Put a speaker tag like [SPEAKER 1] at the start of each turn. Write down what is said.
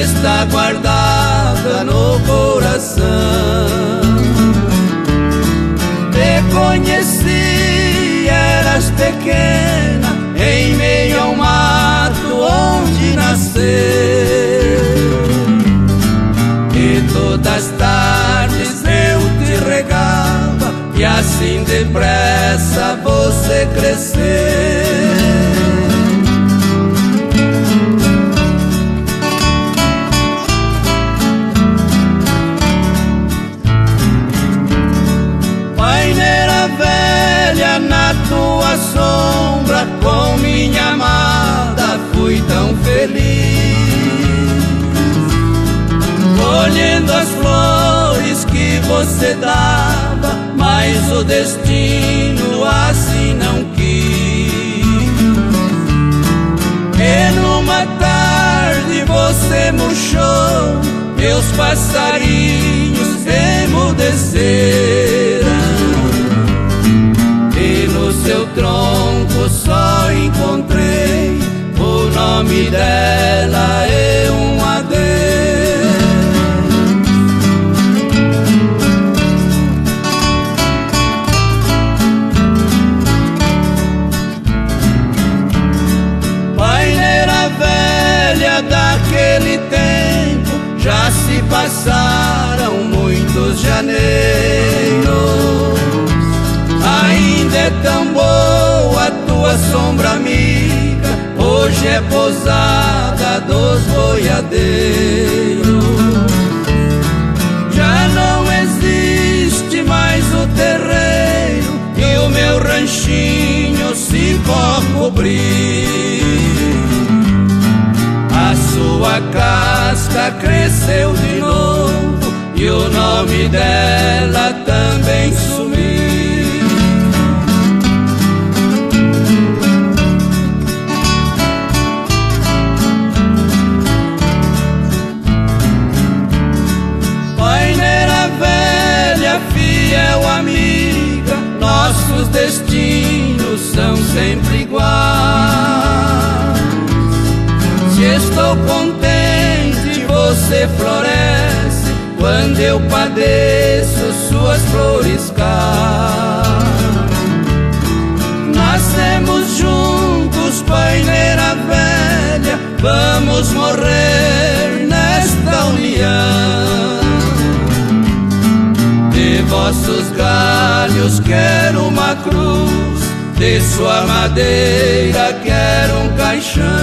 [SPEAKER 1] está guardada no coração. Te conheci, eras pequena, em meio ao mato onde nasceu, e todas as tardes eu te regava, e assim depressa você cresceu. Na tua sombra, com minha amada, fui tão feliz, colhendo as flores que você dava, mas o destino assim não quis. E numa tarde você murchou, meus passarinhos emudeceram, e no seu tronco só encontrei o nome dela e um adeus. Paineira velha daquele tempo, já se passaram muitos janeiros. Ainda é tão boa a tua sombra amiga, hoje é pousada dos boiadeiros. Já não existe mais o terreiro, e o meu ranchinho cipó cobriu. A sua casca cresceu de novo, e o nome dela também sumiu. Fiel amiga, nossos destinos são sempre iguais. Se estou contente, você floresce, quando eu padeço, suas flores caem. Nascemos juntos, paineira velha, vamos morrer nesta união. De vossos galhos quero uma cruz, de sua madeira quero um caixão.